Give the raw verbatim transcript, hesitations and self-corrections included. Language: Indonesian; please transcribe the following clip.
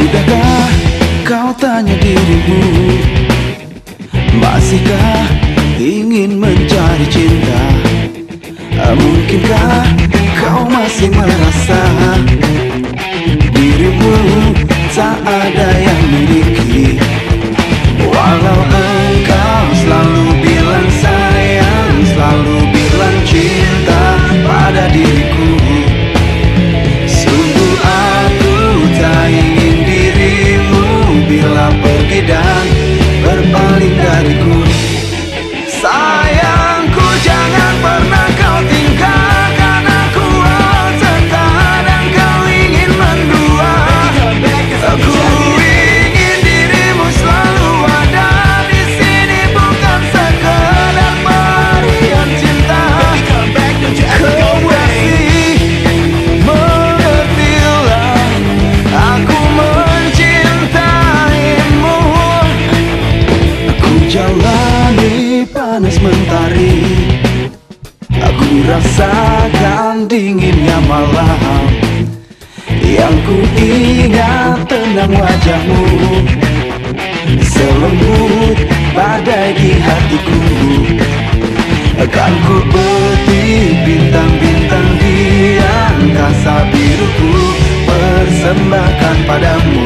Sudahkah kau tanya dirimu, masihkah ingin mencari cinta? Mungkinkah kau masih merasa dirimu tak ada yang miliki? Walau engkau selalu bilang sayang, selalu bilang cinta pada diriku, sungguh aku tak ingin dirimu bila pergi dan berpaling dariku. Sayangku, jangan pernah kau tinggalkan aku. Terkadang kau ingin mendua. Aku ingin dirimu selalu ada di sini, bukan sekedar pemberian cinta. Kau masih mengertilah, aku mencintaimu. Aku jalani panas mentari, aku rasakan dinginnya malam. Yang ku ingat tenang wajahmu, selembut badai di hatiku. Akan ku petik bintang-bintang di angkasa biruku, persembahkan padamu.